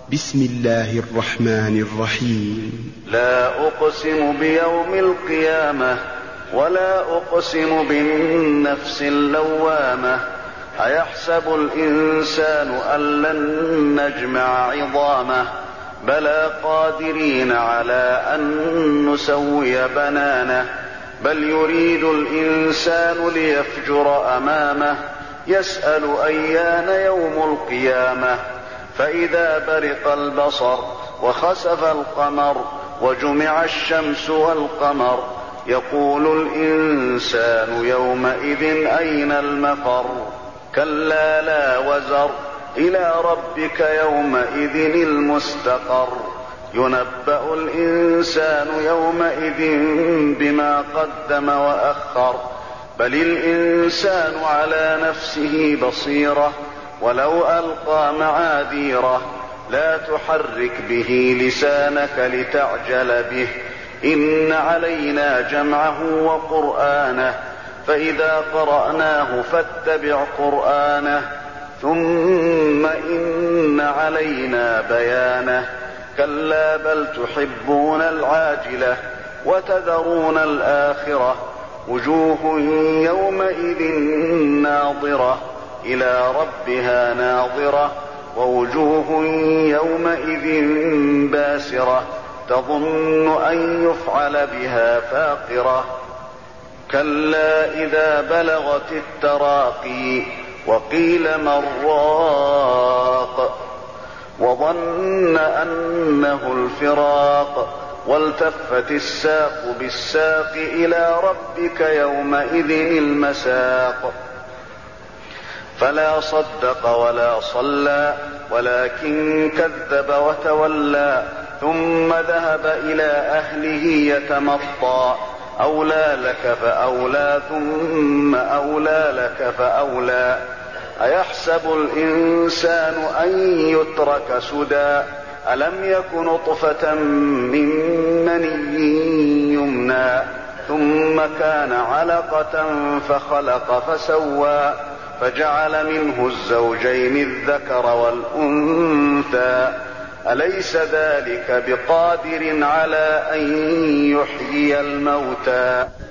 بسم الله الرحمن الرحيم. لا أقسم بيوم القيامة ولا أقسم بالنفس اللوامة أيحسب الإنسان أن لن نجمع عظامه بلى قادرين على أن نسوي بنانه بل يريد الإنسان ليفجر أمامه يسأل أيان يوم القيامة فإذا برق البصر وخسف القمر وجمع الشمس والقمر يقول الإنسان يومئذ أين المفر كلا لا وزر إلى ربك يومئذ المستقر ينبأ الإنسان يومئذ بما قدم وأخر بل الإنسان على نفسه بصيرة ولو ألقى معاذيره لا تحرك به لسانك لتعجل به إن علينا جمعه وقرآنه فإذا قرأناه فاتبع قرآنه ثم إن علينا بيانه كلا بل تحبون العاجلة وتذرون الآخرة وجوه يومئذ ناظرة إلى ربها ناظرة ووجوه يومئذ باسرة تظن أن يفعل بها فاقرة كلا إذا بلغت التراقي وقيل من راق وظن أنه الفراق والتفت الساق بالساق إلى ربك يومئذ المساق فلا صدق ولا صلى ولكن كذب وتولى ثم ذهب إلى أهله يتمطى أولى لك فأولى ثم أولى لك فأولى أيحسب الإنسان أن يترك سدى ألم يك نطفة من مني يمنى ثم كان علقة فخلق فسوى فجعل منه الزوجين الذكر والأنثى أليس ذلك بقادر على أن يحيي الموتى